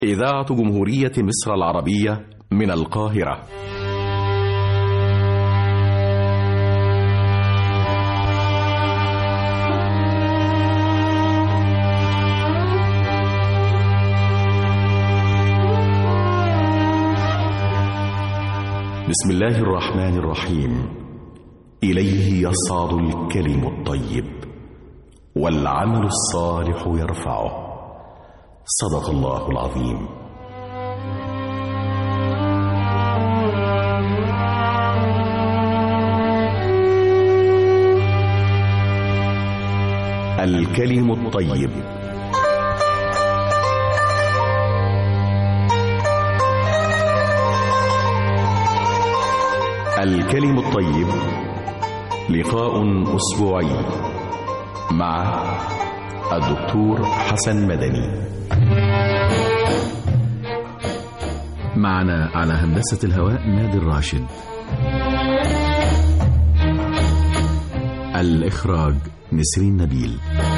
إذاعة جمهورية مصر العربية من القاهرة. بسم الله الرحمن الرحيم. إليه يصعد الكلم الطيب والعمل الصالح يرفعه. صدق الله العظيم. الكلم الطيب. الكلم الطيب لقاء أسبوعي مع الدكتور حسن مدني. معنا على هندسة الهواء نادر راشد. الإخراج نسرين نبيل.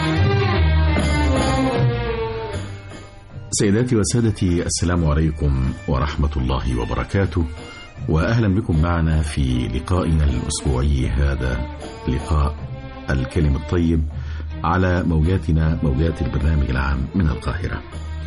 سيداتي وسادتي، السلام عليكم ورحمة الله وبركاته، وأهلا بكم معنا في لقائنا الأسبوعي هذا، لقاء الكلم الطيب على موجاتنا، موجات البرنامج العام من القاهرة.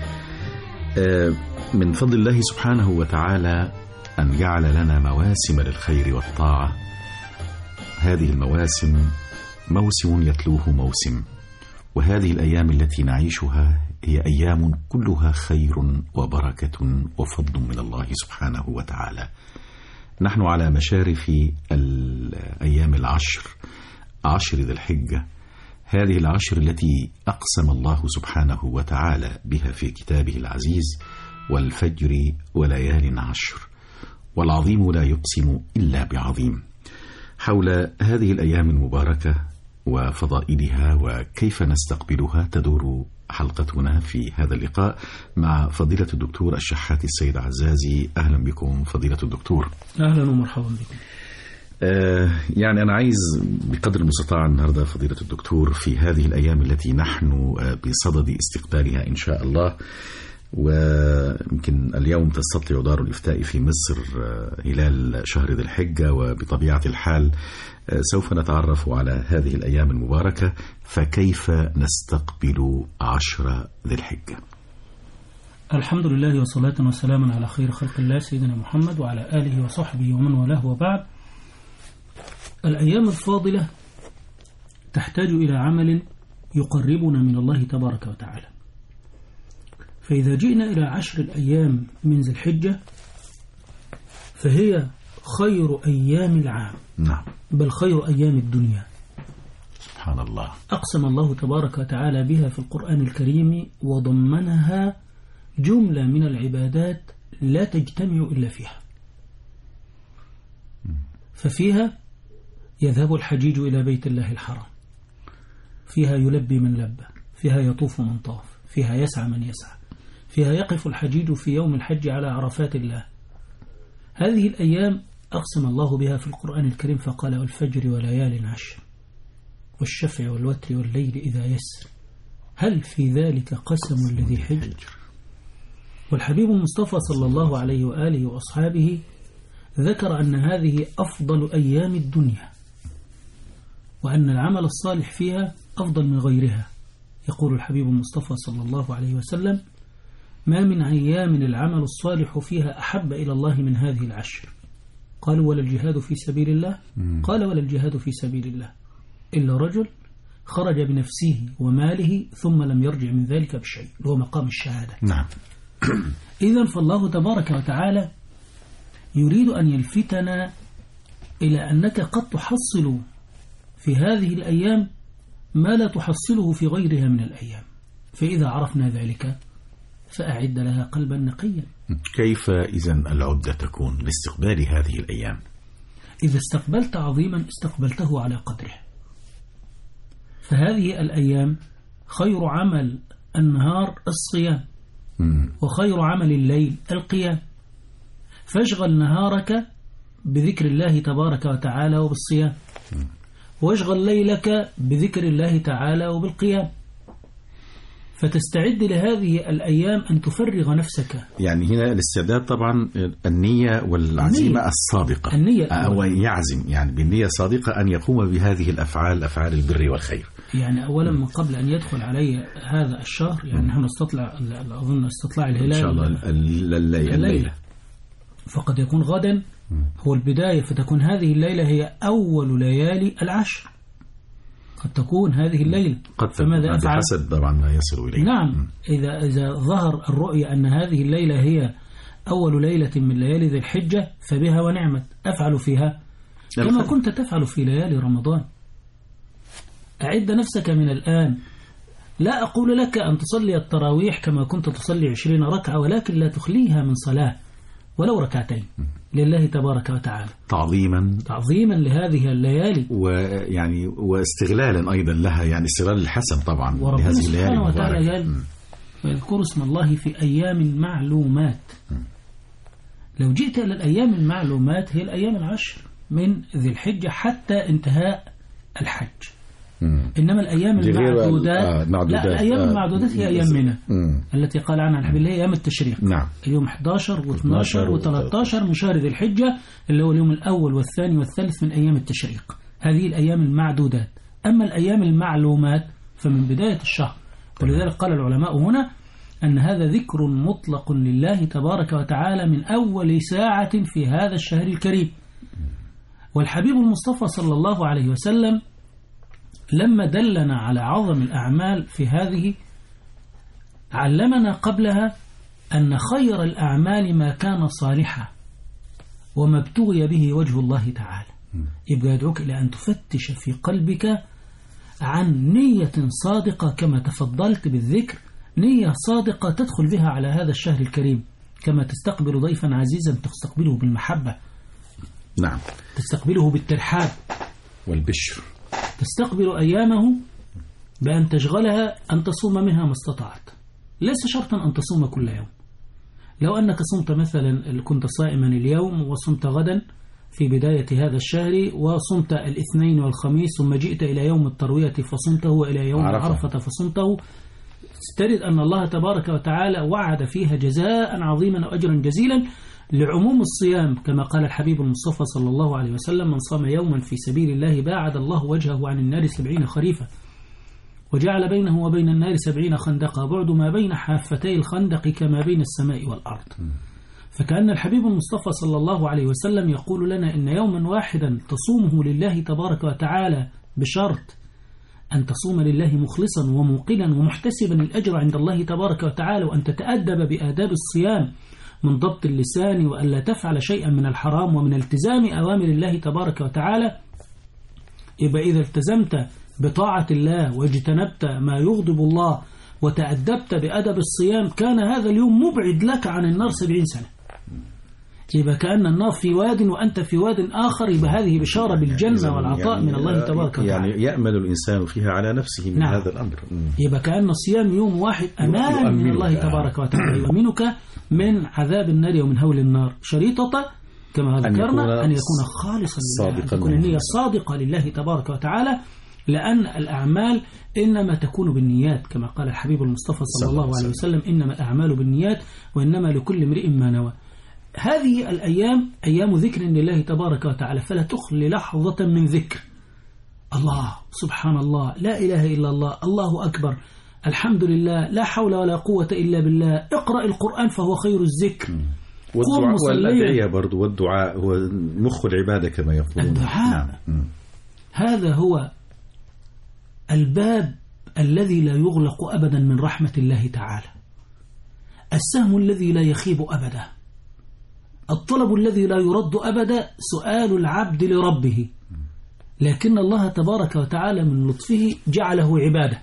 من فضل الله سبحانه وتعالى أن جعل لنا مواسم للخير والطاعة. هذه المواسم موسم يتلوه موسم، وهذه الأيام التي نعيشها هي أيام كلها خير وبركة وفضل من الله سبحانه وتعالى. نحن على مشارف الأيام عشر ذي الحجة، هذه العشر التي أقسم الله سبحانه وتعالى بها في كتابه العزيز: والفجر وليال عشر، والعظيم لا يقسم إلا بعظيم. حول هذه الأيام المباركة وفضائلها وكيف نستقبلها تدور حلقتنا في هذا اللقاء مع فضيلة الدكتور الشحات السيد عزازي. أهلا بكم فضيلة الدكتور. أهلا ومرحبا بكم. يعني أنا عايز بقدر المستطاع النهاردة فضيلة الدكتور في هذه الأيام التي نحن بصدد استقبالها إن شاء الله، ويمكن اليوم تستطيع دار الإفتاء في مصر هلال شهر ذي الحجة، وبطبيعة الحال سوف نتعرف على هذه الأيام المباركة. فكيف نستقبل عشر ذي الحجة؟ الحمد لله والصلاة والسلام على خير خلق الله سيدنا محمد وعلى آله وصحبه ومن والاه، وبعد. الأيام الفاضلة تحتاج إلى عمل يقربنا من الله تبارك وتعالى. فإذا جئنا إلى 10 الأيام من ذي الحجة فهي خير أيام العام، نعم، بل خير أيام الدنيا. سبحان الله. أقسم الله تبارك وتعالى بها في القرآن الكريم، وضمنها جملة من العبادات لا تجتمع إلا فيها. ففيها يذهب الحجيج إلى بيت الله الحرام، فيها يلبي من لبى، فيها يطوف من طاف، فيها يسعى من يسعى، فيها يقف الحجيج في يوم الحج على عرفات الله. هذه الأيام أقسم الله بها في القرآن الكريم فقال: والفجر وليال عشر والشفع والوتر والليل إذا يسر هل في ذلك قسم الذي حجر. والحبيب المصطفى صلى الله عليه وآله وأصحابه ذكر أن هذه أفضل أيام الدنيا، وأن العمل الصالح فيها أفضل من غيرها. يقول الحبيب المصطفى صلى الله عليه وسلم: ما من أيام العمل الصالح فيها أحب إلى الله من هذه العشر. قالوا: ولا الجهاد في سبيل الله؟ قال: ولا الجهاد في سبيل الله إلا رجل خرج بنفسه وماله ثم لم يرجع من ذلك بشيء، هو مقام الشهادة. نعم. إذن فالله تبارك وتعالى يريد أن يلفتنا إلى أنك قد تحصل في هذه الأيام ما لا تحصله في غيرها من الأيام. فإذا عرفنا ذلك فأعد لها قلبا نقيا. كيف إذن العدة تكون لاستقبال هذه الأيام؟ إذا استقبلت عظيما استقبلته على قدره. فهذه الأيام خير عمل النهار الصيام، وخير عمل الليل القيام. فاشغل نهارك بذكر الله تبارك وتعالى وبالصيام، واشغل ليلك بذكر الله تعالى وبالقيام. فتستعد لهذه الأيام أن تفرغ نفسك. يعني هنا الاستعداد طبعا النية والعزيمة الصادقة. النية أو يعزم يعني بالنية الصادقة أن يقوم بهذه الأفعال، أفعال البر والخير. يعني أولا من قبل أن يدخل علي هذا الشهر، يعني نحن نستطلع أظن استطلاع الهلال إن شاء الله الليلة. فقد يكون غدا هو البداية، فتكون هذه الليلة هي أول ليالي العشر. قد تكون هذه الليلة، فماذا أفعل؟ حسب طبعا ما يصل إليه. نعم، إذا ظهر الرؤية أن هذه الليلة هي أول ليلة من ليالي ذي الحجة فبها ونعمت، أفعل فيها كما كنت تفعل في ليالي رمضان. أعد نفسك من الآن. لا أقول لك أن تصلي التراويح كما كنت تصلي 20 ركعة، ولكن لا تخليها من صلاة ولو ركعتين لله تبارك وتعالى، تعظيما لهذه الليالي، ويعني واستغلالا أيضا لها، يعني استغلال الحسن طبعا وربنا سبحانه وتعالى قال ويذكر اسم الله في أيام معلومات. لو جئت إلى الأيام المعلومات هي الأيام العشر من ذي الحجة حتى انتهاء الحج. إنما الأيام المعدودات لا، الأيام المعدودات هي أيام منى التي قال عنها الحبيب الله أيام التشريق. نعم. اليوم 11 و12 و13 من شهر ذي الحجة اللي هو اليوم الأول والثاني والثالث من أيام التشريق. هذه الأيام المعدودات. أما الأيام المعلومات فمن بداية الشهر. ولذلك قال العلماء هنا أن هذا ذكر مطلق لله تبارك وتعالى من أول ساعة في هذا الشهر الكريم. والحبيب المصطفى صلى الله عليه وسلم لما دلنا على عظم الأعمال في هذه علمنا قبلها أن خير الأعمال ما كان صالحا وما ابتغي به وجه الله تعالى. يبقى يدعوك إلى أن تفتش في قلبك عن نية صادقة كما تفضلت بالذكر، نية صادقة تدخل بها على هذا الشهر الكريم، كما تستقبل ضيفا عزيزا تستقبله بالمحبة. نعم. تستقبله بالترحاب والبشر. تستقبل أيامه بأن تشغلها أن تصوم منها ما استطعت. ليس شرطا أن تصوم كل يوم. لو أنك صمت مثلا، كنت صائما اليوم وصمت غدا في بداية هذا الشهر، وصمت الاثنين والخميس، ثم جئت إلى يوم التروية فصمته، وإلى يوم عرفة فصمته، تجد أن الله تبارك وتعالى وعد فيها جزاء عظيما وأجرا جزيلا لعموم الصيام، كما قال الحبيب المصطفى صلى الله عليه وسلم: من صام يوما في سبيل الله باعد الله وجهه عن النار 70 خريفا، وجعل بينه وبين النار 70 خندقا، بعد ما بين حافتي الخندق كما بين السماء والأرض. فكأن الحبيب المصطفى صلى الله عليه وسلم يقول لنا إن يوما واحدا تصومه لله تبارك وتعالى بشرط أن تصوم لله مخلصا وموقنا ومحتسبا الأجر عند الله تبارك وتعالى، وأن تتأدب بآداب الصيام من ضبط اللسان، وأن لا تفعل شيئا من الحرام، ومن التزام أوامر الله تبارك وتعالى. يبقى إذا التزمت بطاعة الله واجتنبت ما يغضب الله وتأدبت بأدب الصيام، كان هذا اليوم مبعد لك عن النار 70 سنة. يبقى كأن النار في واد وأنت في واد آخر. يبقى هذه بشارة بالجنة والعطاء من الله تبارك وتعالى. يعني يأمل الإنسان فيها على نفسه من هذا الأمر. يبقى كأن الصيام يوم واحد أمان من الله تبارك وتعالى، يؤمنك من عذاب النار ومن هول النار. شريطة كما ذكرنا أن يكون خالصا لله، أن تكون النية صادقة لله تبارك وتعالى، لأن الأعمال إنما تكون بالنيات، كما قال الحبيب المصطفى صلى الله عليه وسلم: إنما الأعمال بالنيات وإنما لكل امرئ ما نوى. هذه الأيام أيام ذكر لله تبارك وتعالى، فلا تخلي لحظة من ذكر الله، سبحان الله، لا إله إلا الله، الله أكبر، الحمد لله، لا حول ولا قوة إلا بالله، اقرأ القرآن فهو خير الذكر، والأدعية برضو، والدعاء هو مخ العبادة كما يقولون. الدعاء هذا هو الباب الذي لا يغلق أبدا من رحمة الله تعالى، السهم الذي لا يخيب أبدا، الطلب الذي لا يرد أبدا، سؤال العبد لربه. لكن الله تبارك وتعالى من لطفه جعله عبادة،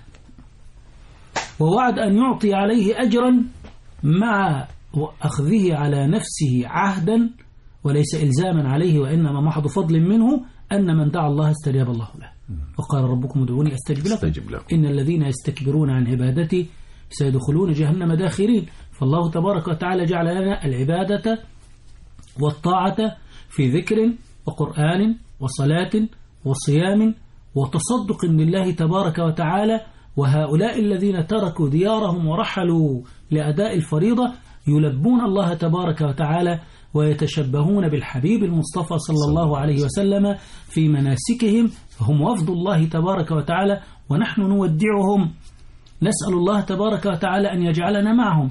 ووعد أن يعطي عليه أجرا مع أخذه على نفسه عهدا وليس إلزاما عليه، وإنما محض فضل منه أن من دعا الله استجاب الله له. وقال ربكم ادعوني أستجب لكم إن الذين يستكبرون عن عبادتي سيدخلون جهنم داخرين. فالله تبارك وتعالى جعل لنا العبادة والطاعة في ذكر وقرآن وصلاة وصيام وتصدق لله تبارك وتعالى وهؤلاء الذين تركوا ديارهم ورحلوا لأداء الفريضة يلبون الله تبارك وتعالى ويتشبهون بالحبيب المصطفى صلى الله عليه وسلم في مناسكهم، فهم وفد الله تبارك وتعالى ونحن نودعهم، نسأل الله تبارك وتعالى أن يجعلنا معهم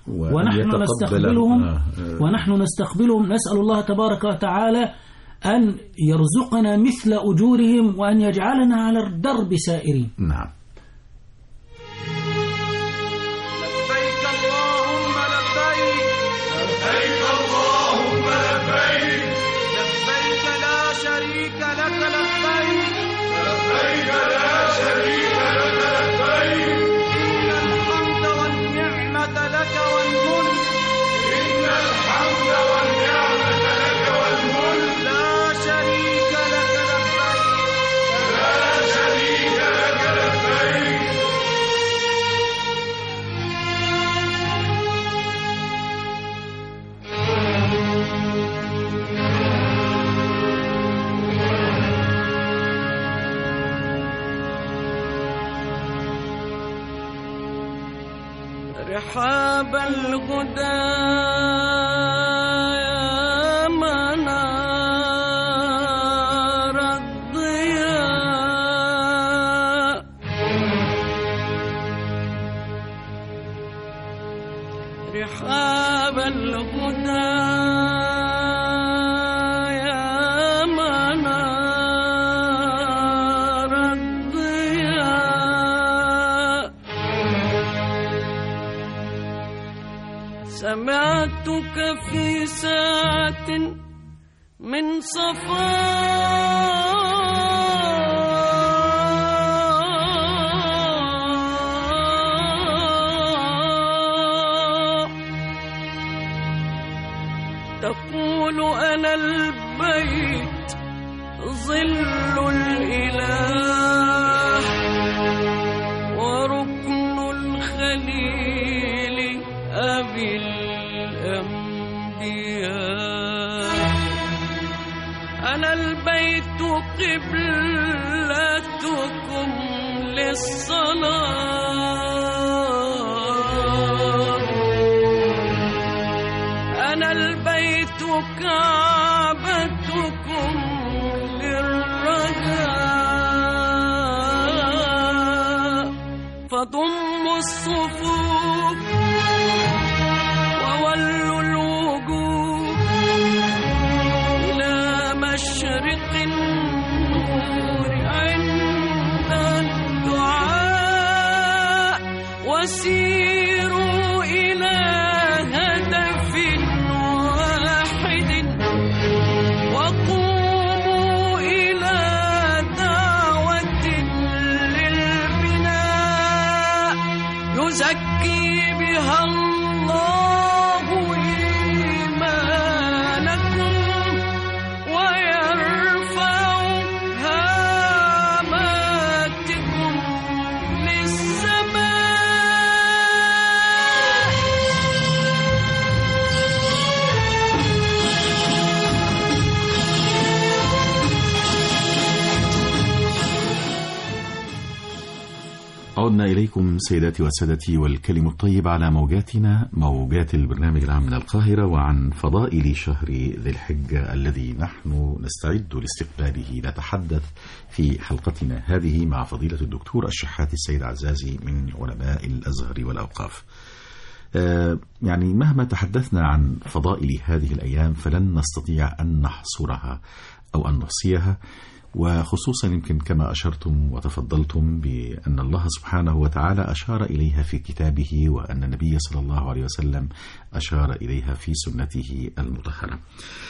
ونحن نستقبلهم، نسأل الله تبارك وتعالى أن يرزقنا مثل أجورهم وأن يجعلنا على الدرب سائرين. نعم. لبيك اللهم لبيك، لبيك اللهم لبيك، لبيك لا شريك لك لبيك، لبيك لا شريك لك لبيك، إن الحمد والنعمة لك والملك، إن الحمد والنعمة لك والملك، لا شريك لك لبيك، لا شريك لك لبيك. رحاب الهدى يا منار الضياء، رحاب الهدى يا منار الضياء، سمعتك في ساعة من صفاء تقول أنا البيت ظل الإله وركن الخليل أبي الأنبياء، أنا البيت قبلتكم للصلاة، أنا البيت كعبتكم للرجاء، فضموا الصفوف وولوا الوجوه إلى مشرق النور عند الدعاء، وسيروا إلى هدف واحد، وقوموا إلى دعوة للبناء يزكي بها الله إيمانكم ويرفع هاماتكم للسماء. عدنا إليكم سيداتي وسادتي، والكلم الطيب على موجاتنا، موجات البرنامج العام من القاهرة، وعن فضائل شهر ذي الحجة الذي نحن نستعد لاستقباله. نتحدث في حلقتنا هذه مع فضيلة الدكتور الشحات السيد عزازي من علماء الأزهر والأوقاف. يعني مهما تحدثنا عن فضائل هذه الأيام فلن نستطيع أن نحصرها أو أن نحصيها، وخصوصا يمكن كما أشرتم وتفضلتم بأن الله سبحانه وتعالى أشار إليها في كتابه، وأن النبي صلى الله عليه وسلم أشار إليها في سنته المطهرة.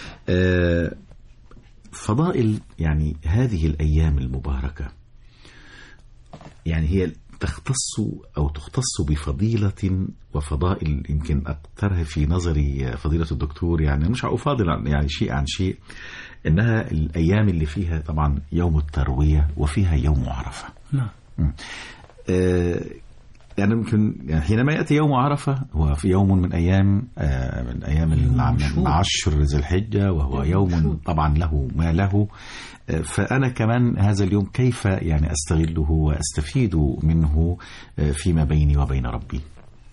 فضائل يعني هذه الأيام المباركة يعني هي تختص بفضيلة وفضائل يمكن أكثرها في نظري فضيلة الدكتور، يعني مش أفاضل يعني شيء عن شيء، إنها الأيام اللي فيها طبعا يوم التروية وفيها يوم عرفة. نعم. يعني يمكن حينما يأتي يوم عرفة هو في يوم من أيام عشر ذي الحجة، وهو يوم طبعا له ما له. فأنا كمان هذا اليوم كيف يعني أستغله وأستفيد منه فيما بيني وبين ربي؟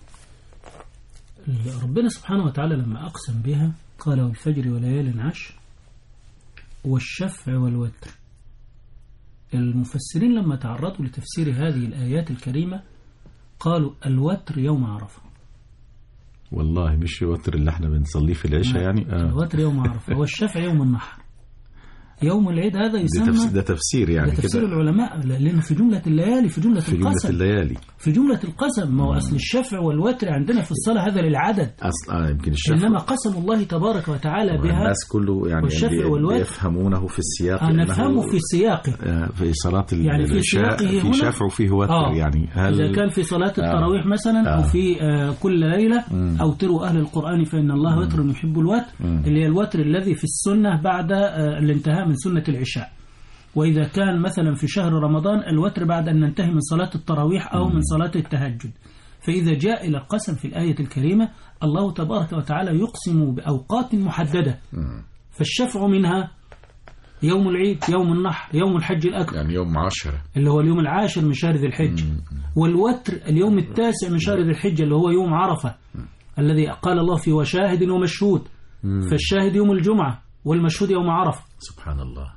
ربنا سبحانه وتعالى لما أقسم بها قال والفجر وليال عشر والشفع والوتر. المفسرين لما تعرضوا لتفسير هذه الآيات الكريمة قالوا الوتر يوم عرفة. والله مش الوتر اللي احنا بنصليه في العشاء يعني الوتر يوم عرفة والشفع يوم النحر. يوم العيد هذا يسمى ده تفسير يعني ده تفسير العلماء، لأنه في جملة الليالي في جملة القسم في جملة القسم. ما هو أصل الشفع والوتر عندنا في الصلاة هذا للعدد أصل يمكن الشفع، إنما قسم الله تبارك وتعالى بها الناس كله يعني يفهمونه في السياق، نفهمه في سياقه في صلاة يعني في سياقه في شفع وفيه وتر يعني إذا كان في صلاة التراويح مثلا أو في كل ليلة أوتروا أهل القرآن فإن الله وتر يحب الوتر، اللي هي الوتر الذي في السنة بعد الانتهاء من سنة العشاء. وإذا كان مثلا في شهر رمضان الوتر بعد أن ننتهي من صلاة التراويح أو من صلاة التهجد. فإذا جاء إلى القسم في الآية الكريمة الله تبارك وتعالى يقسم بأوقات محددة، فالشفع منها يوم العيد، يوم النحر، يوم الحج الأكبر، يعني يوم 10 اللي هو اليوم العاشر من شهر ذي الحجة، والوتر اليوم التاسع من شهر ذي الحجة اللي هو يوم عرفة الذي قال الله فيه وشاهد ومشهود. فالشاهد يوم الجمعة والمشهود يوم عرفة. سبحان الله.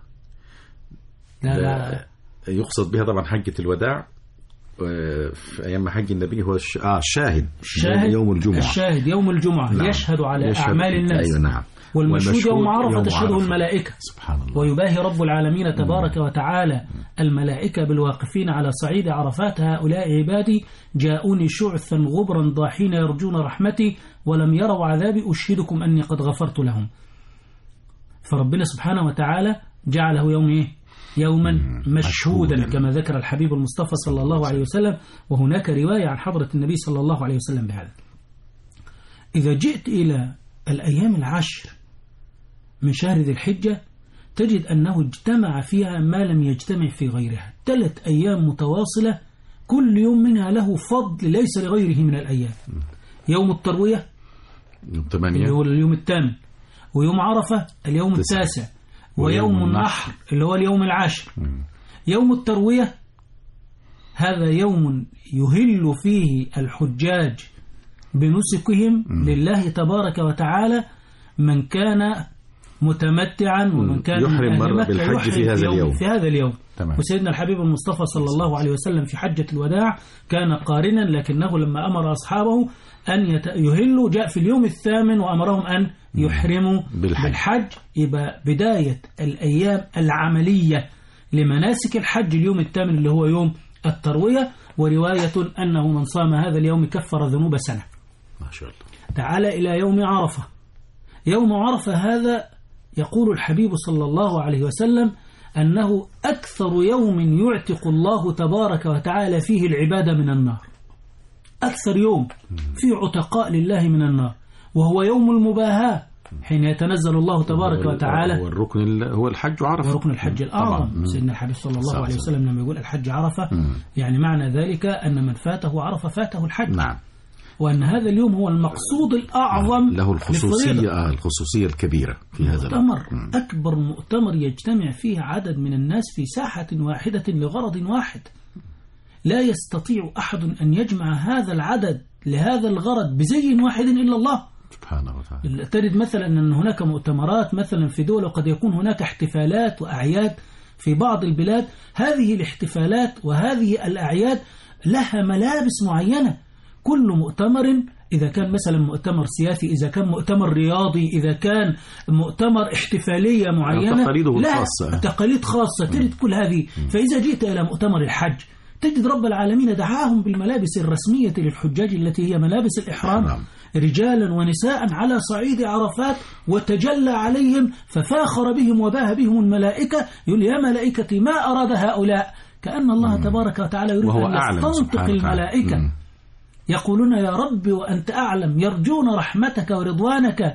لا يقصد بها طبعا حجة الوداع في أيام حج النبي هو الشاهد يوم الجمعة. الشاهد يوم الجمعة نعم. يشهد على أعمال الناس. أيوة نعم. والمشهود يوم عرفة تشهده الملائكة. سبحان الله. ويباهي رب العالمين تبارك وتعالى الملائكة بالواقفين على صعيد عرفات هؤلاء عبادي جاءوني شعثا غبرا ضاحين يرجون رحمتي ولم يروا عذابي أشهدكم أني قد غفرت لهم. فربنا سبحانه وتعالى جعله يوم إيه؟ يوما مشهودا كما ذكر الحبيب المصطفى صلى الله عليه وسلم. وهناك رواية عن حضرة النبي صلى الله عليه وسلم بهذا. إذا جئت إلى الأيام العشر من شهر ذي الحجة تجد أنه اجتمع فيها ما لم يجتمع في غيرها. 3 أيام متواصلة كل يوم منها له فضل ليس لغيره من الأيام. يوم التروية اللي هو اليوم 8، ويوم عرفة اليوم 9، ويوم النحر اللي هو اليوم 10. يوم التروية هذا يوم يهل فيه الحجاج بنسكهم لله تبارك وتعالى، من كان متمتعا ومن كان يحرم مرة بالحج في هذا اليوم. وسيدنا الحبيب المصطفى صلى الله عليه وسلم في حجة الوداع كان قارنا، لكنه لما أمر أصحابه أن يهلوا جاء في اليوم 8 وأمرهم أن يحرموا بالحج. يبقى بداية الأيام العملية لمناسك الحج اليوم 8 اللي هو يوم التروية. ورواية أنه من صام هذا اليوم كفر ذنوب سنة. ما شاء الله. تعال إلى يوم عرفة. يوم عرفة هذا يقول الحبيب صلى الله عليه وسلم أنه أكثر يوم يعتق الله تبارك وتعالى فيه العبادة من النار. أكثر يوم فيه عتقاء لله من النار، وهو يوم المباهاة حين يتنزل الله تبارك وتعالى. والركن هو الحج عرفة، وركن الحج الأعظم. سيدنا الحبيب صلى الله عليه وسلم لما يقول الحج عرفة يعني معنى ذلك أن من فاته عرفة فاته الحج. نعم. وأن هذا اليوم هو المقصود الأعظم له الخصوصية الكبيرة في هذا المؤتمر. أكبر مؤتمر يجتمع فيه عدد من الناس في ساحة واحدة لغرض واحد. لا يستطيع أحد أن يجمع هذا العدد لهذا الغرض بزي واحد إلا الله سبحانه وتعالى. تجد مثلا أن هناك مؤتمرات مثلا في دول، وقد يكون هناك احتفالات وأعياد في بعض البلاد. هذه الاحتفالات وهذه الأعياد لها ملابس معينة. كل مؤتمر إذا كان مثلا مؤتمر سياسي، إذا كان مؤتمر رياضي، إذا كان مؤتمر احتفالية معينة لها تقاليد خاصة. تجد كل هذه. فإذا جئت إلى مؤتمر الحج تجد رب العالمين دعاهم بالملابس الرسمية للحجاج التي هي ملابس الإحرام رجالا ونساء على صعيد عرفات، وتجلى عليهم ففاخر بهم وباه بهم الملائكة. يقول يا ملائكتي ما أراد هؤلاء، كأن الله تبارك وتعالى يريد أن يستنطق الملائكة. يقولون يا رب وأنت أعلم، يرجون رحمتك ورضوانك،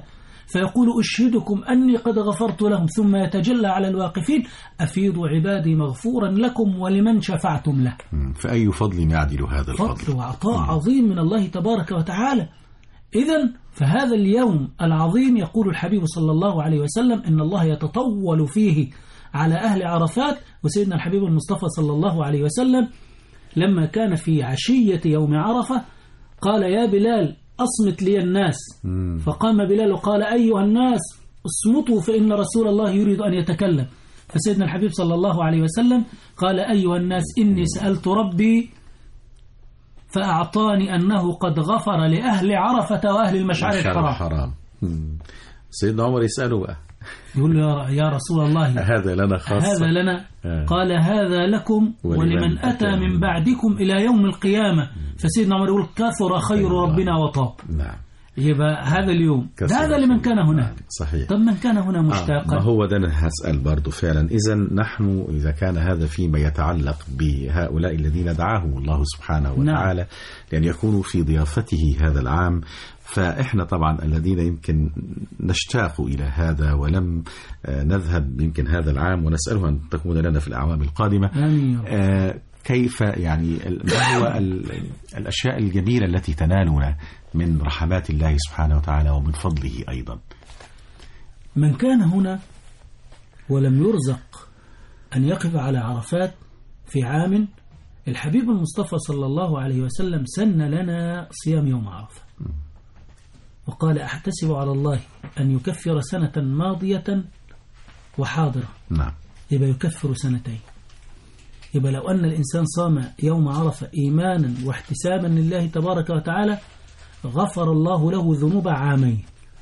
فيقول أشهدكم أني قد غفرت لهم، ثم يتجلى على الواقفين أفيضوا عبادي مغفورا لكم ولمن شفعتم له. فأي فضل يعدل هذا الفضل؟ فضل وعطاء عظيم من الله تبارك وتعالى. إذن فهذا اليوم العظيم يقول الحبيب صلى الله عليه وسلم إن الله يتطول فيه على أهل عرفات. وسيدنا الحبيب المصطفى صلى الله عليه وسلم لما كان في عشية يوم عرفة قال يا بلال أصمت لي الناس، فقام بلال وقال أيها الناس اصمتوا فإن رسول الله يريد أن يتكلم. فسيدنا الحبيب صلى الله عليه وسلم قال أيها الناس إني سألت ربي فأعطاني أنه قد غفر لأهل عرفة وأهل المشعر الحرام. سيدنا عمر يسأله بقى يقول له يا رسول الله هذا لنا خاصة، هذا لنا. قال هذا لكم ولمن أتى من بعدكم إلى يوم القيامة. فسيدنا عمر يقول كثر خير ربنا وطاب. نعم. يبقى هذا اليوم هذا لمن كان هنا. صحيح. طب من كان هنا مشتاقا؟ ما هو ده أنا هسأل برضو فعلا. نحن إذا كان هذا فيما يتعلق بهؤلاء الذين دعاهم الله سبحانه وتعالى نعم. لأن يكونوا في ضيافته هذا العام، فإحنا طبعا الذين يمكن نشتاق إلى هذا ولم نذهب يمكن هذا العام، ونسأله أن تكون لنا في الأعوام القادمة. كيف يعني ما هو الأشياء الجميلة التي تنالنا من رحمات الله سبحانه وتعالى ومن فضله أيضا؟ من كان هنا ولم يرزق أن يقف على عرفات في عام، الحبيب المصطفى صلى الله عليه وسلم سن لنا صيام يوم عرفة، وقال أحتسب على الله أن يكفر سنة ماضية وحاضرة. نعم. يبقى يكفر سنتين. يبقى لو أن الإنسان صام يوم عرفة إيمانا واحتسابا لله تبارك وتعالى غفر الله له ذنوب عامين.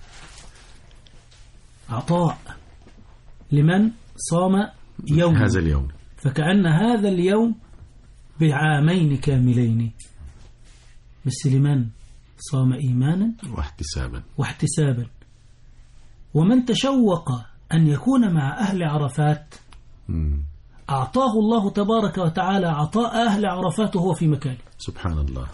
عطاء لمن صام يوم هذا اليوم، فكأن هذا اليوم بعامين كاملين، بس لمن صام إيمانا واحتسابا. ومن تشوق أن يكون مع أهل عرفات أعطاه الله تبارك وتعالى عطاء أهل عرفات وهو في مكانه. سبحان الله.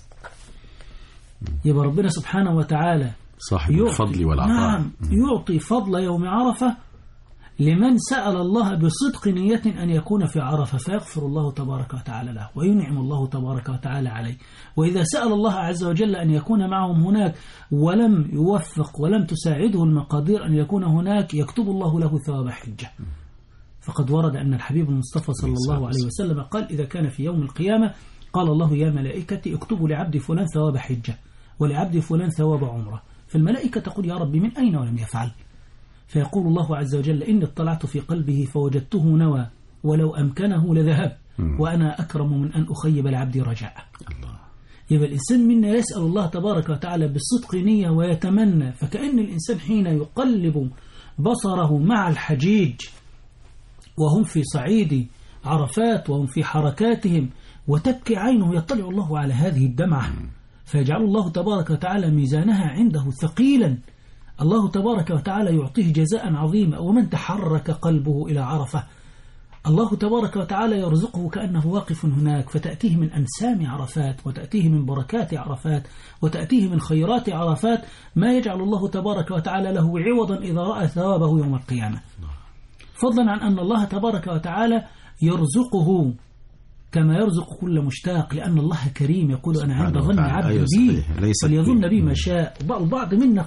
يبقى ربنا سبحانه وتعالى صاحب الفضل والعطاء. نعم، يعطي فضل يوم عرفة لمن سأل الله بصدق نية أن يكون في عرفة، فيغفر الله تبارك وتعالى له وينعم الله تبارك وتعالى عليه. وإذا سأل الله عز وجل أن يكون معهم هناك ولم يوفق ولم تساعده المقادير أن يكون هناك، يكتب الله له ثواب حجة. فقد ورد أن الحبيب المصطفى صلى الله عليه وسلم قال إذا كان في يوم القيامة قال الله يا ملائكتي اكتبوا لعبد فلان ثواب حجة ولعبد فلان ثواب عمرة. فالملائكة تقول يا رب من أين ولم يفعل؟ فيقول الله عز وجل إني اطلعت في قلبه فوجدته نوى ولو أمكنه لذهب وأنا أكرم من أن أخيب العبد رجاء. يبقى الإنسان منا يسأل الله تبارك وتعالى بالصدق نية ويتمنى. فكأن الإنسان حين يقلب بصره مع الحجيج وهم في صعيد عرفات وهم في حركاتهم وتبكي عينه، يطلع الله على هذه الدمعة فيجعل الله تبارك وتعالى ميزانها عنده ثقيلا. الله تبارك وتعالى يعطيه جزاء عظيما. ومن تحرك قلبه إلى عرفة الله تبارك وتعالى يرزقه كأنه واقف هناك، فتأتيه من أنسام عرفات وتأتيه من بركات عرفات وتأتيه من خيرات عرفات ما يجعل الله تبارك وتعالى له عوضا إذا رأى ثوابه يوم القيامة. فضلا عن أن الله تبارك وتعالى يرزقه كما يرزق كل مشتاق، لأن الله كريم يقول أنا عند ظن عبدي بي فليظن بي ما شاء. البعض منا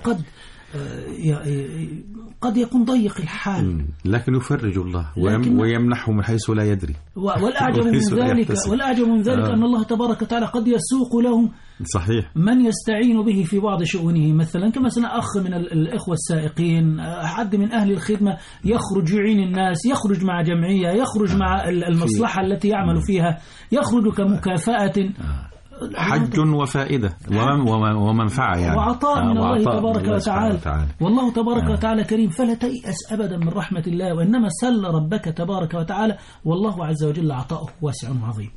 قد يكون ضيق الحال لكن يفرج الله ويمنحه من حيث لا يدري. والأعجب من ذلك أن الله تبارك وتعالى قد يسوق لهم صحيح من يستعين به في بعض شؤونه، مثلا كمثلا أخ من الإخوة السائقين، حد من أهل الخدمة يخرج يعين الناس، يخرج مع جمعية، يخرج مع المصلحة التي يعمل فيها، يخرج كمكافأة، حج وفائدة ومنفعة يعني وعطاء من الله تبارك وتعالى. والله تبارك وتعالى كريم، فلا تيأس أبدا من رحمة الله، وإنما سل ربك تبارك وتعالى، والله عز وجل عطاؤه واسع عظيم.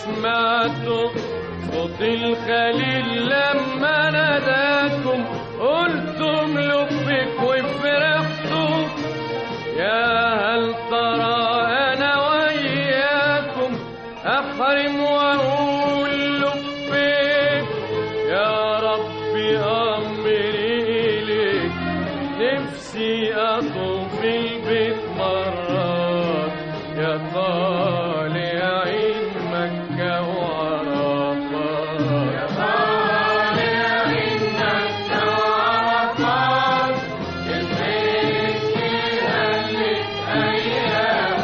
سمعتوا صوت الخليل لما ناداكم، قلتم لبك وفرحتوا. يا هل ترى أنا وياكم أحرم وأقول لبك؟ يا ربي أمري إليك، نفسي أطوف البيت مرات، يا طالع عين مكة وعرفات، يا طالع عين مكة وعرفات. البيت هلت أيام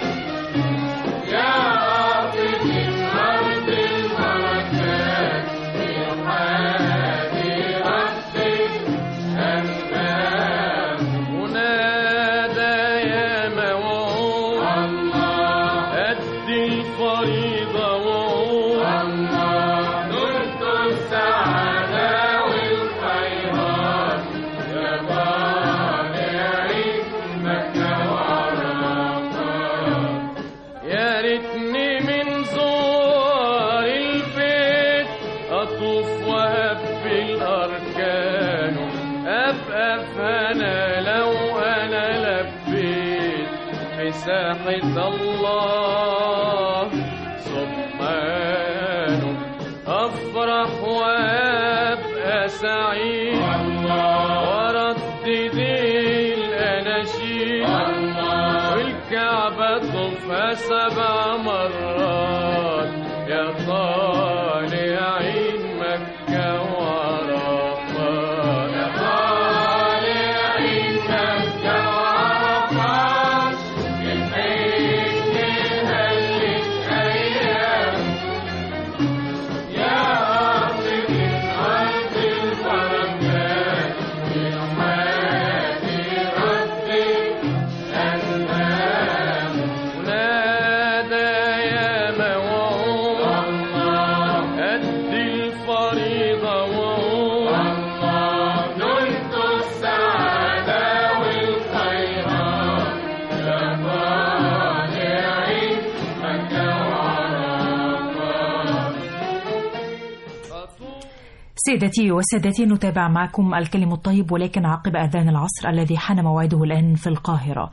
يا عاطف الأرض البركات، بالحادي ربك أنام. ونادى يا موعود الله، أدي الفريضة وعود الله، نلت السعادة والخيرات، يا طالعين مكة وعرفات. يا ريتني من زوار البيت أطوف وأقبل أركانه، أبقى في هنا لو أنا لبيت في ساحة الله سبحانه. أفرح وأبقى سعيد وردد الأناشيد، والكعبة طوفها 7 مرات، يا طالعين مكة وعرفات، يا طالعين مكة وعرفات. البيت هلت أيام يا عاطف الأرض البركات، بالحادي ربك أنام. ونادى يا موعود الله، أدي الفريضة وعود الله، نلت السعادة والخيرات، يا طالعين مكة وعرفات. سيدتي وسادتي، نتابع معكم الكلم الطيب ولكن عقب أذان العصر الذي حان موعده الآن في القاهرة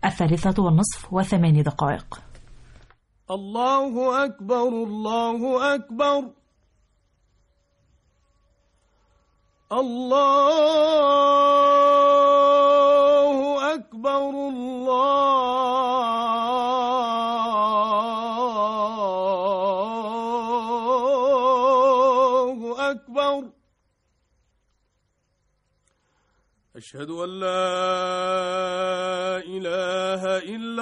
3:08. الله أكبر الله أكبر الله أكبر الله أكبر. أشهد أن لا إله إلا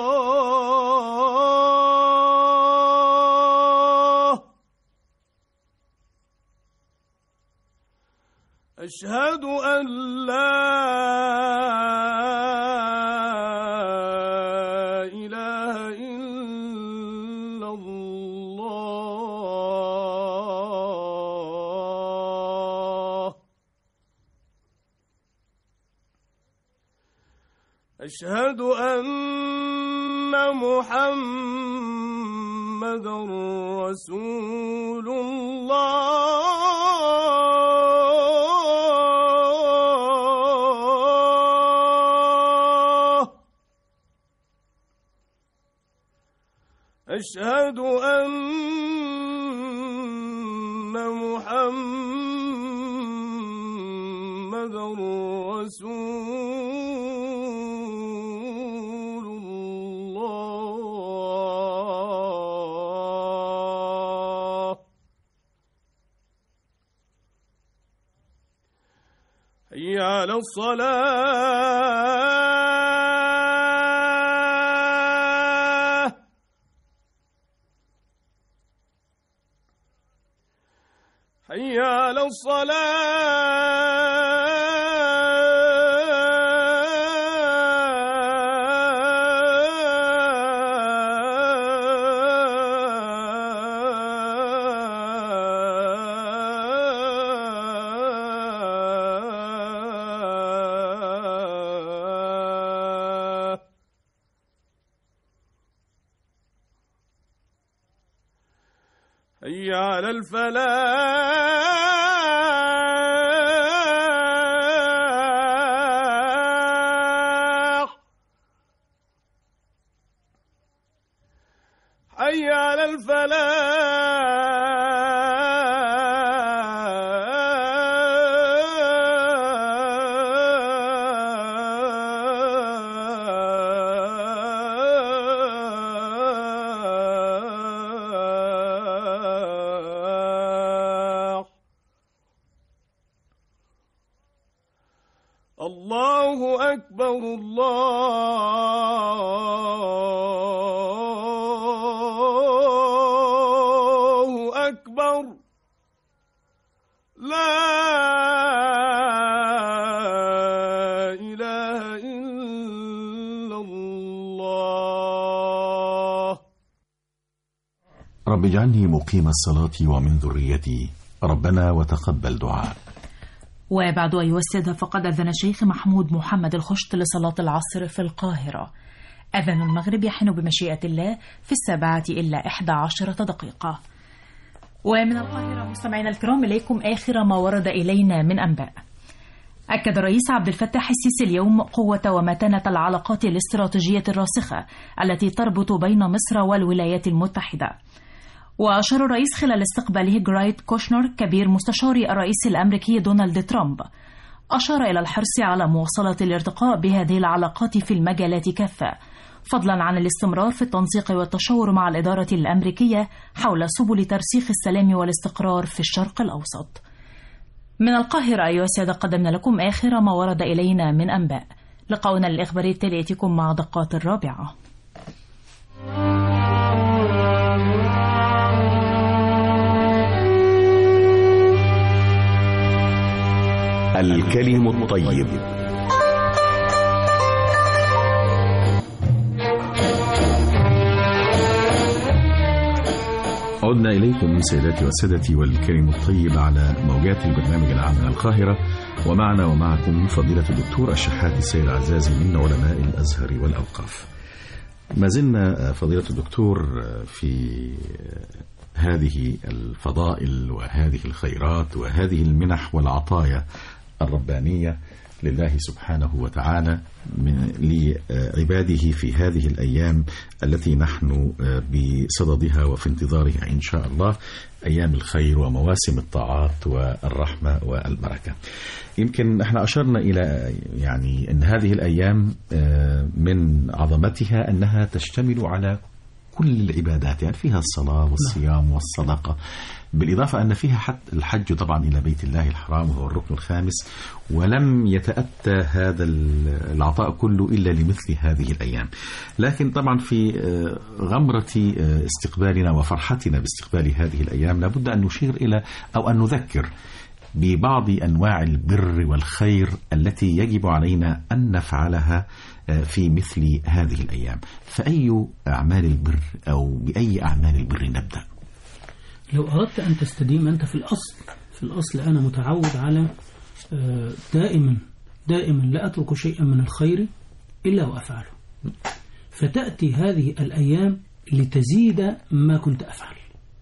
الله. أشهد أن لا إله إلا الله. أشهد أن محمدًا رسول الله. أشهد أن محمدًا رسول الله. حي على الصلاة. حي على الصلاة. حي على الفلاح حي على الله أكبر الله أكبر لا إله إلا الله. رب اجعلني مقيم الصلاة ومن ذريتي، ربنا وتقبل دعاء. وبعد أيها السادة، فقد أذن الشيخ محمود محمد الخشت لصلاة العصر في القاهرة. أذان المغرب يحن بمشيئة الله في 7:11 دقيقة. ومن القاهرة مستمعينا الكرام، إليكم آخر ما ورد إلينا من أنباء. أكد الرئيس عبد الفتاح السيسي اليوم قوة ومتانة العلاقات الاستراتيجية الراسخة التي تربط بين مصر والولايات المتحدة. وأشار الرئيس خلال استقباله جرايد كوشنر كبير مستشاري الرئيس الأمريكي دونالد ترامب، أشار إلى الحرص على مواصلة الارتقاء بهذه العلاقات في المجالات كافة، فضلا عن الاستمرار في التنسيق والتشاور مع الإدارة الأمريكية حول سبل ترسيخ السلام والاستقرار في الشرق الأوسط. من القاهرة أيها السادة، قدمنا لكم آخر ما ورد إلينا من أنباء. لقاؤنا الإخباري التالي يأتيكم مع دقات 4. الكلم الطيب. عدنا إليكم سيداتي وسادتي والكلم الطيب على موجات البرنامج العام من القاهرة، ومعنا ومعكم فضيلة الدكتور الشحات السيد عزازي من علماء الأزهر والأوقاف. ما زلنا فضيلة الدكتور في هذه الفضائل وهذه الخيرات وهذه المنح والعطايا الربانية لله سبحانه وتعالى لعباده في هذه الأيام التي نحن بصددها وفي انتظارها إن شاء الله، أيام الخير ومواسم الطاعات والرحمة والبركة. يمكن احنا أشرنا إلى يعني أن هذه الأيام من عظمتها أنها تشتمل على كل العبادات، يعني فيها الصلاة والصيام والصدقة، بالإضافة أن فيها حتى الحج طبعا إلى بيت الله الحرام وهو الركن الخامس، ولم يتأتى هذا العطاء كله إلا لمثل هذه الأيام. لكن طبعا في غمرة استقبالنا وفرحتنا باستقبال هذه الأيام لابد أن نشير إلى أو أن نذكر ببعض أنواع البر والخير التي يجب علينا أن نفعلها في مثل هذه الأيام. فأي أعمال البر أو بأي أعمال البر نبدأ؟ لو أردت أن تستديم أنت في الأصل أنا متعود على دائما لا أترك شيئا من الخير إلا وأفعله، فتأتي هذه الأيام لتزيد ما كنت أفعل.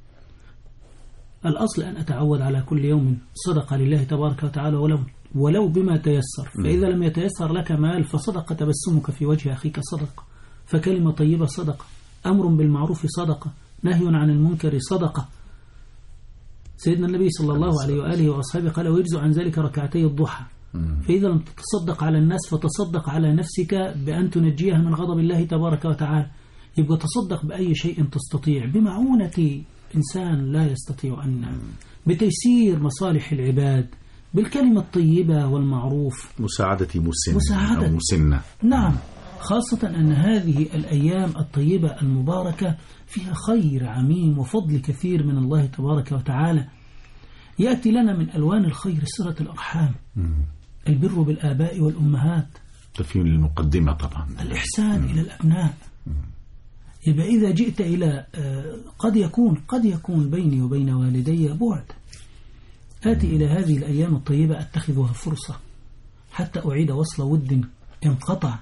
الأصل أن أتعود على كل يوم صدقة لله تبارك وتعالى ولو بما تيسر، فإذا لم يتيسر لك مال فصدقة تبسمك في وجه أخيك صدقة، فكلمة طيبة صدقة، أمر بالمعروف صدقة، نهي عن المنكر صدقة. سيدنا النبي صلى الله عليه وآله وأصحابه قال: ويجزء عن ذلك ركعتي الضحى. فإذا لم تتصدق على الناس فتصدق على نفسك بأن تنجيها من غضب الله تبارك وتعالى. يبقى تصدق بأي شيء تستطيع، بمعونة إنسان لا يستطيع أن، بتيسير مصالح العباد، بالكلمة الطيبة والمعروف، مساعدة أو مسنة. نعم، خاصة أن هذه الأيام الطيبة المباركة فيها خير عميم وفضل كثير من الله تبارك وتعالى. يأتي لنا من ألوان الخير صلة الأرحام، البر بالآباء والأمهات، تفيون المقدمة طبعا، الإحسان إلى الأبناء. يبقى إذا جئت إلى قد يكون بيني وبين والدي بعد، آتي إلى هذه الأيام الطيبة أتخذها فرصة حتى أعيد وصل ود انقطع،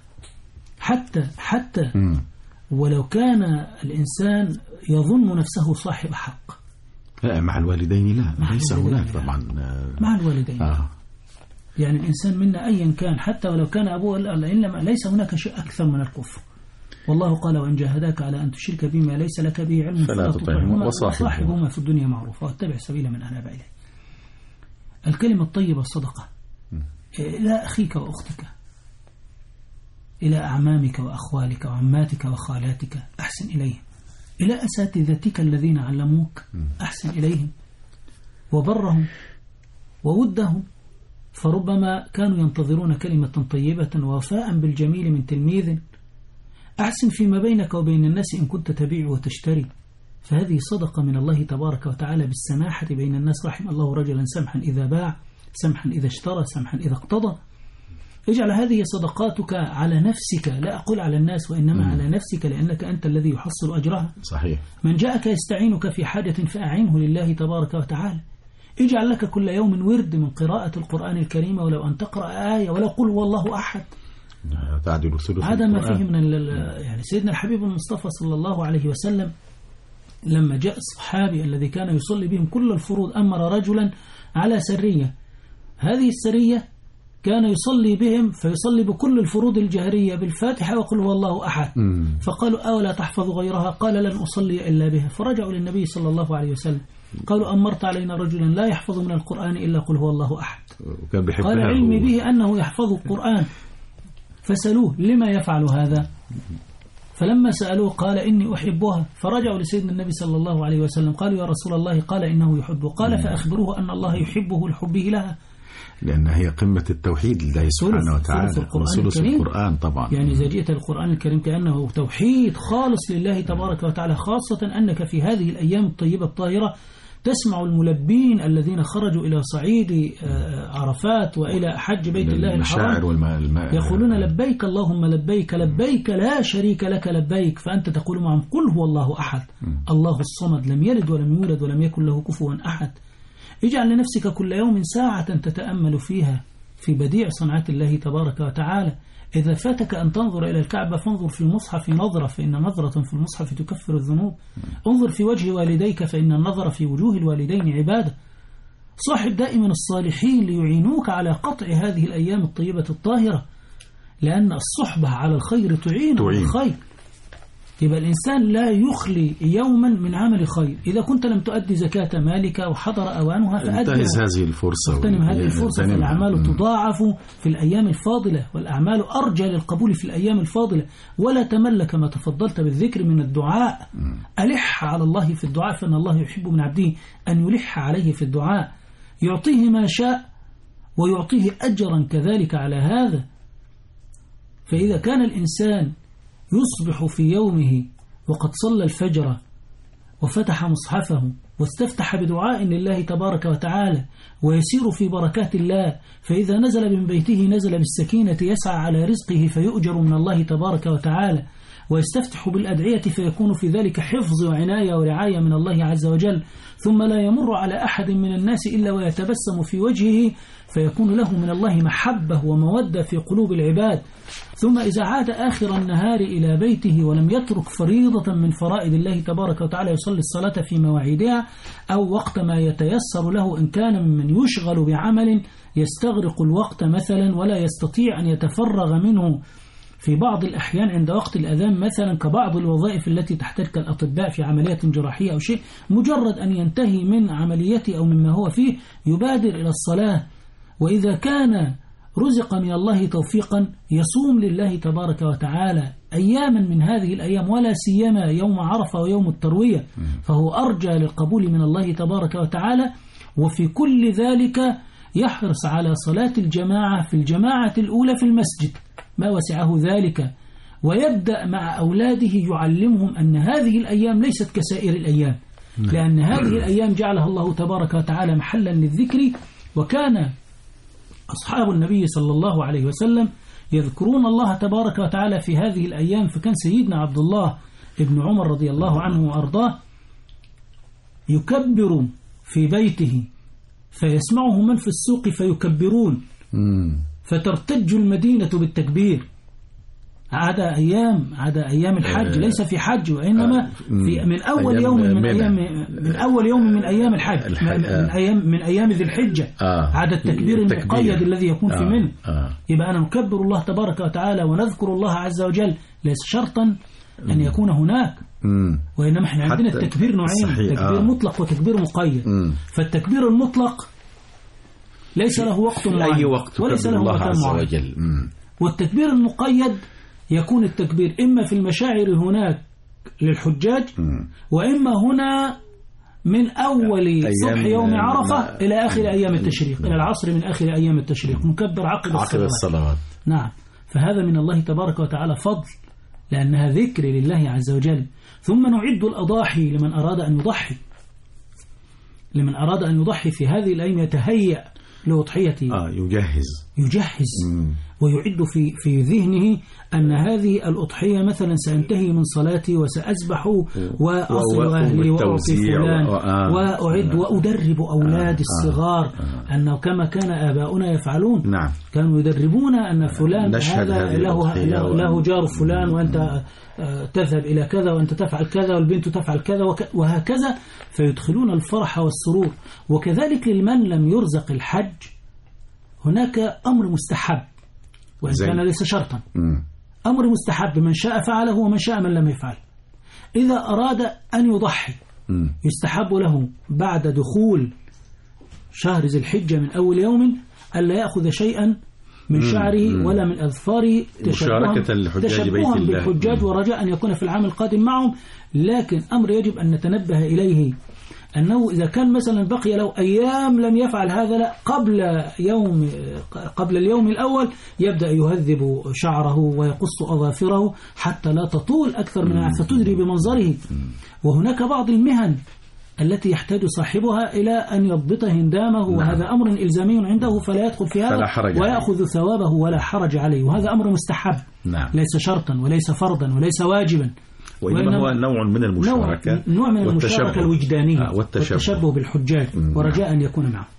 حتى ولو كان الإنسان يظن نفسه صاحب حق، لا مع الوالدين لا، ليس هناك لا. طبعا. مع الوالدين. يعني الإنسان منا أيا كان حتى ولو كان أبوه، ليس هناك شيء أكثر من الكفر. والله قال وإن جاهداك على أن تشرك بما ليس لك به علم فلا تطعهما وصاحبهما في الدنيا معروفا واتبع سبيل من أناب إليه. الكلمة الطيبة الصدقة إلى أخيك وأختك، إلى أعمامك وأخوالك وعماتك وخالاتك أحسن إليهم، إلى أساتذتك الذين علموك أحسن إليهم وبرهم وودهم، فربما كانوا ينتظرون كلمة طيبة ووفاء بالجميل من تلميذ. أحسن فيما بينك وبين الناس إن كنت تبيع وتشتري، فهذه صدقة من الله تبارك وتعالى بالسماحة بين الناس. رحم الله رجلا سمحا إذا باع، سمحا إذا اشترى، سمحا إذا اقتضى. اجعل هذه صدقاتك على نفسك، لا أقول على الناس وإنما على نفسك، لأنك أنت الذي يحصل أجرها. صحيح. من جاءك يستعينك في حاجة فأعينه لله تبارك وتعالى. اجعل لك كل يوم ورد من قراءة القرآن الكريم، ولو أن تقرأ آية ولو قل والله أحد، تعدل ثلث هذا ما فيه من يعني سيدنا الحبيب المصطفى صلى الله عليه وسلم لما جاء الصحابي الذي كان يصلي بهم كل الفروض أمر رجلا على سرية، هذه السرية كان يصلي بهم فيصلي بكل الفروض الجهرية بالفاتحة وقل هو الله أحد. فقالوا أولا تحفظ غيرها؟ قال لن أصلي إلا بها. فرجعوا للنبي صلى الله عليه وسلم قالوا أمرت علينا رجلا لا يحفظ من القرآن إلا قل هو الله أحد. قال علمي به أنه يحفظ القرآن. فسألوه لما يفعل هذا؟ فلما سألوه قال إني أحبها. فرجعوا لسيدنا النبي صلى الله عليه وسلم قالوا يا رسول الله قال إنه يحبه. قال فأخبروه أن الله يحبه لحبه لها، لأن هي قمة التوحيد لله سبحانه وتعالى، ثلث القرآن طبعا. يعني إذا جئت القرآن الكريم كأنه توحيد خالص لله تبارك وتعالى، خاصة أنك في هذه الأيام الطيبة الطاهرة تسمع الملبين الذين خرجوا إلى صعيد عرفات وإلى حج بيت الله الحرام يقولون لبيك اللهم لبيك لبيك لا شريك لك لبيك، فأنت تقول معهم قل هو الله أحد الله الصمد لم يلد ولم يولد ولم يكن له كفوا أحد. اجعل لنفسك كل يوم ساعة تتأمل فيها في بديع صنعة الله تبارك وتعالى. إذا فاتك أن تنظر إلى الكعبة فانظر في المصحف نظرة، فإن نظرة في المصحف تكفر الذنوب. انظر في وجه والديك فإن النظر في وجوه الوالدين عبادة. صاحب دائما الصالحين ليعينوك على قطع هذه الأيام الطيبة الطاهرة، لأن الصحبة على الخير تعين على الخير. يبقى الإنسان لا يخلي يوما من عمل خير. إذا كنت لم تؤدي زكاة مالك وحضر أوانها فانتهز هذه الفرصة، واغتنم هذه الفرصة. فالأعمال تضاعف في الأيام الفاضلة، والأعمال أرجى للقبول في الأيام الفاضلة. ولا تمل كما تفضلت بالذكر من الدعاء، ألح على الله في الدعاء، فإن الله يحب من عبده أن يلح عليه في الدعاء، يعطيه ما شاء ويعطيه أجرا كذلك على هذا. فإذا كان الإنسان يصبح في يومه وقد صلى الفجر وفتح مصحفه واستفتح بدعاء لله تبارك وتعالى ويسير في بركات الله، فإذا نزل من بيته نزل بالسكينة يسعى على رزقه فيؤجر من الله تبارك وتعالى، ويستفتح بالأدعية فيكون في ذلك حفظ وعناية ورعاية من الله عز وجل، ثم لا يمر على أحد من الناس إلا ويتبسم في وجهه فيكون له من الله محبة ومودة في قلوب العباد. ثم إذا عاد آخر النهار إلى بيته ولم يترك فريضة من فرائض الله تبارك وتعالى يصلي الصلاة في مواعيدها أو وقت ما يتيسر له، إن كان ممن يشغل بعمل يستغرق الوقت مثلا ولا يستطيع أن يتفرغ منه في بعض الأحيان عند وقت الأذان مثلا، كبعض الوظائف التي تحتاج الأطباء في عملية جراحية أو شيء، مجرد أن ينتهي من عمليته أو مما هو فيه يبادر إلى الصلاة. وإذا كان رزق من الله توفيقا يصوم لله تبارك وتعالى أياما من هذه الأيام، ولا سيما يوم عرفة ويوم التروية، فهو أرجى للقبول من الله تبارك وتعالى. وفي كل ذلك يحرص على صلاة الجماعة في الجماعة الأولى في المسجد ما وسعه ذلك، ويبدأ مع أولاده يعلمهم أن هذه الأيام ليست كسائر الأيام، لأن هذه الأيام جعلها الله تبارك وتعالى محلا للذكر. وكان أصحاب النبي صلى الله عليه وسلم يذكرون الله تبارك وتعالى في هذه الأيام. فكان سيدنا عبد الله ابن عمر رضي الله عنه وأرضاه يكبر في بيته فيسمعه من في السوق فيكبرون فترتج المدينة بالتكبير. عدا أيام الحج، ليس في حج، وإنما في من أول يوم من أيام الحج، من أيام ذي الحجة، عدا التكبير المقيد الذي يكون في منه. يبقى أنا نكبر الله تبارك وتعالى ونذكر الله عز وجل، ليس شرطا أن يكون هناك، وإنما احنا عندنا التكبير نوعين، تكبير مطلق وتكبير مقيد. فالتكبير المطلق ليس له وقت معين وليس له مكان معين، والتكبير المقيد يكون التكبير إما في المشاعر هناك للحجاج، وإما هنا من أول صبح يوم عرفة إلى آخر أيام التشريق، إلى العصر من آخر أيام التشريق، نكبر عقب الصلوات. نعم، فهذا من الله تبارك وتعالى فضل، لأنها ذكر لله عز وجل. ثم نعد الأضاحي لمن أراد أن يضحي في هذه الأيام، يتهيأ لأضحيته، يجهز ويعد في ذهنه أن هذه الأضحية مثلا سأنتهي من صلاتي وسأذبح وأصل أهلي وأعطي فلان وأعد وأدرب أولاد الصغار، أنه كما كان آباؤنا يفعلون، كانوا يدربون أن فلان هذا له جار فلان، وأنت تذهب إلى كذا وأنت تفعل كذا والبنت تفعل كذا وهكذا، فيدخلون الفرح والسرور. وكذلك لمن لم يرزق الحج هناك أمر مستحب، وإن كان ليس شرطا، أمر مستحب، من شاء فعله ومن شاء من لم يفعل. إذا أراد أن يضحي يستحب له بعد دخول شهر ذي الحجة من أول يوم ألا يأخذ شيئا من شعره ولا من أظفاره، تشبها بالحجاج ورجاء أن يكون في العام القادم معهم. لكن أمر يجب أن نتنبه إليه، أنه إذا كان مثلا بقي له أيام لم يفعل هذا، لا، قبل اليوم الأول يبدأ يهذب شعره ويقص أظافره حتى لا تطول أكثر من فتدري بمنظره. وهناك بعض المهن التي يحتاج صاحبها إلى أن يضبط هندامه، وهذا أمر إلزامي عنده فلا يدخل في هذا ويأخذ ثوابه ولا حرج عليه، وهذا أمر مستحب، ليس شرطا وليس فرضا وليس واجبا، وإنما هو نوع من المشاركة، نوع من المشاركة الوجدانية والتشبه بالحجاج، ورجاء أن يكون معه.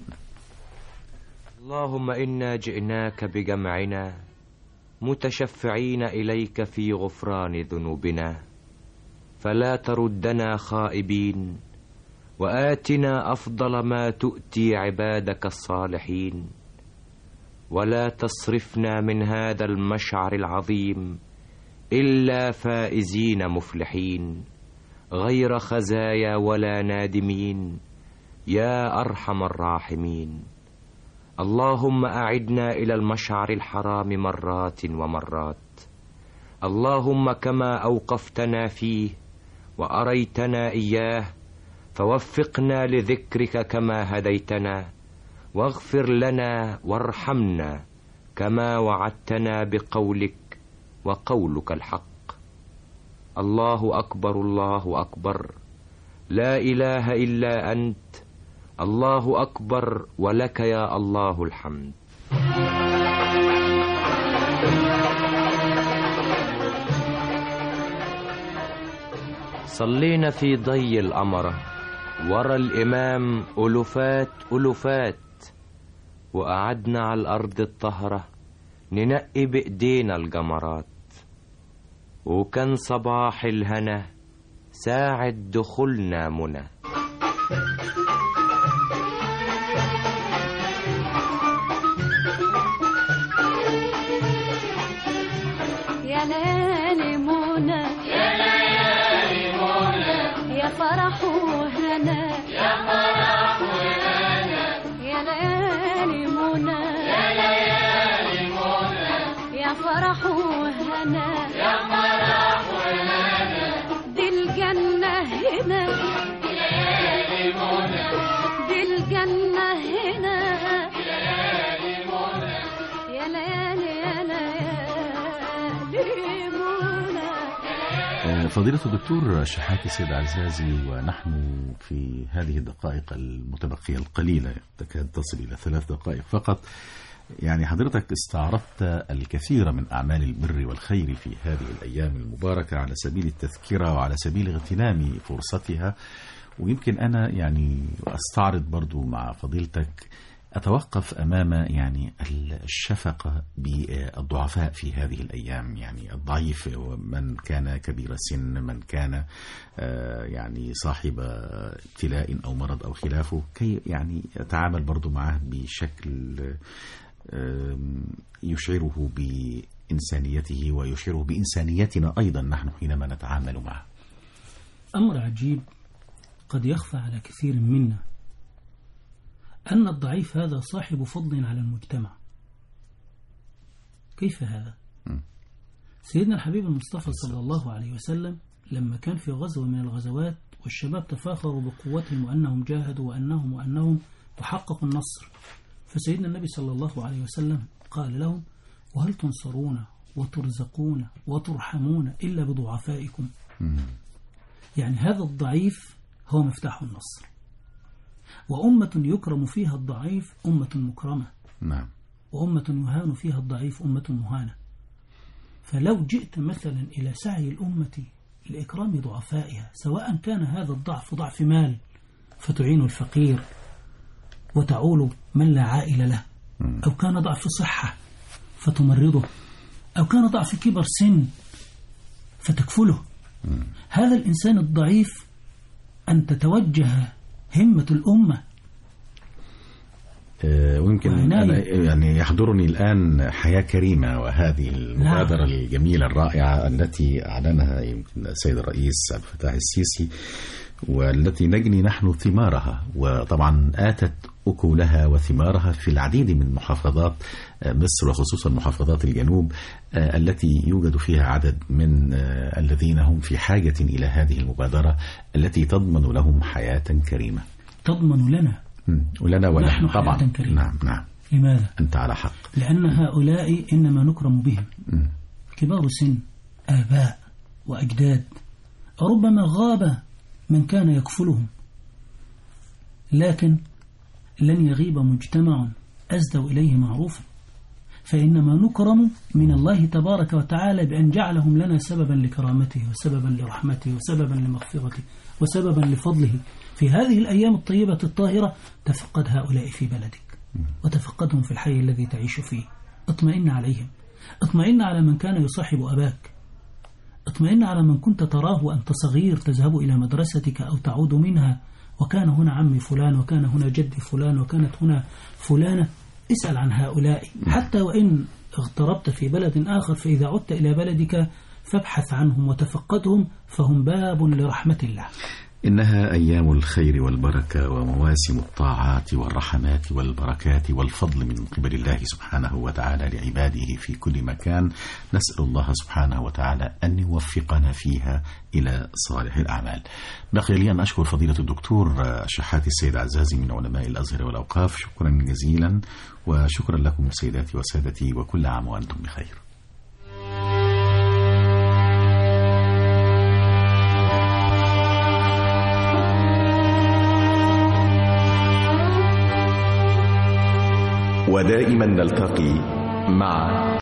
اللهم إنا جئناك بجمعنا متشفعين إليك في غفران ذنوبنا، فلا تردنا خائبين، وآتنا أفضل ما تؤتي عبادك الصالحين، ولا تصرفنا من هذا المشعر العظيم إلا فائزين مفلحين، غير خزايا ولا نادمين، يا أرحم الراحمين. اللهم أعدنا إلى المشعر الحرام مرات ومرات، اللهم كما أوقفتنا فيه وأريتنا إياه، فوفقنا لذكرك كما هديتنا، واغفر لنا وارحمنا كما وعدتنا بقولك، وقولك الحق. الله أكبر، الله أكبر، لا إله إلا أنت، الله أكبر، ولك يا الله الحمد. صلينا في ضي القمرة ورا الإمام ألوفات ألوفات، وقعدنا على الأرض الطهرة ننقي بإيدينا الجمرات، وكان صباح الهنا ساعة دخولنا منى. يا ليالي منى، يا ليالي منى، يا فرح وهنا، يا فرح وهنا، يا ليالي منى، يا ليالي منى، يا فرح وهنا، يا فرح وهنا، دي الجنة هنا، ليالي منى، دي الجنة هنا، ليالي منى، يا ليالي يا ليالي منى. فضيلة الدكتور شحاتة سيد عزازي، ونحن في هذه الدقائق المتبقية القليلة تكاد تصل إلى 3 دقائق فقط، يعني حضرتك استعرضت الكثير من أعمال البر والخير في هذه الأيام المباركة على سبيل التذكرة وعلى سبيل اغتنام فرصتها. ويمكن أنا يعني أستعرض برضو مع فضيلتك أتوقف أمام يعني الشفقة بالضعفاء في هذه الأيام، يعني الضعيف من كان كبير السن، من كان يعني صاحب ابتلاء أو مرض أو خلافه، كي يعني يتعامل برضو معه بشكل يشعره بإنسانيته ويشعره بإنسانيتنا أيضا نحن حينما نتعامل معه. أمر عجيب قد يخفى على كثير منا، أن الضعيف هذا صاحب فضل على المجتمع. كيف هذا؟ سيدنا الحبيب المصطفى صلى الله عليه وسلم لما كان في غزوة من الغزوات والشباب تفاخروا بقوتهم وأنهم جاهدوا وأنهم وحققوا النصر، فسيدنا النبي صلى الله عليه وسلم قال لهم: وهل تنصرون وترزقون وترحمون إلا بضعفائكم؟ يعني هذا الضعيف هو مفتاح النصر، وأمة يكرم فيها الضعيف أمة مكرمة، نعم، وأمة يهان فيها الضعيف أمة مهانة. فلو جئت مثلا إلى سعي الأمة لإكرام ضعفائها، سواء كان هذا الضعف ضعف مال فتعين الفقير وتعول من لا عائل له، أو كان ضعف صحة فتمرضه، أو كان ضعف كبر سن فتكفله، هذا الإنسان الضعيف أن تتوجه همة الأمة. ويمكن أنا يعني يحضرني الآن حياة كريمة، وهذه المبادرة الجميلة الرائعة التي أعلنها يمكن السيد الرئيس عبد الفتاح السيسي، والتي نجني نحن ثمارها، وطبعا آتت أكلها وثمارها في العديد من محافظات مصر، وخصوصا محافظات الجنوب التي يوجد فيها عدد من الذين هم في حاجة إلى هذه المبادرة التي تضمن لهم حياة كريمة. تضمن لنا ولنا ونحن طبعا. نعم. لماذا؟ أنت على حق. لأن هؤلاء إنما نكرم بهم كبار سن، آباء وأجداد، ربما غاب من كان يكفلهم، لكن لن يغيب مجتمع أزدوا إليه معروفا، فإنما نكرم من الله تبارك وتعالى بأن جعلهم لنا سببا لكرامته وسببا لرحمته وسببا لمغفرته وسببا لفضله. في هذه الأيام الطيبة الطاهرة تفقد هؤلاء في بلدك، وتفقدهم في الحي الذي تعيش فيه. اطمئن عليهم، اطمئن على من كان يصاحب أباك، اطمئن على من كنت تراه وأنت صغير تذهب إلى مدرستك أو تعود منها، وكان هنا عمي فلان، وكان هنا جدي فلان، وكانت هنا فلانة. اسأل عن هؤلاء، حتى وإن اغتربت في بلد آخر، فإذا عدت إلى بلدك فابحث عنهم وتفقدهم، فهم باب لرحمة الله. إنها أيام الخير والبركة ومواسم الطاعات والرحمات والبركات والفضل من قبل الله سبحانه وتعالى لعباده في كل مكان. نسأل الله سبحانه وتعالى أن يوفقنا فيها إلى صالح الأعمال. بقي لي أن أشكر فضيلة الدكتور شحاتي السيد عزازي من علماء الأزهر والأوقاف، شكرا جزيلا، وشكرا لكم سيداتي وسادتي، وكل عام وأنتم بخير. ودائما نلتقي مع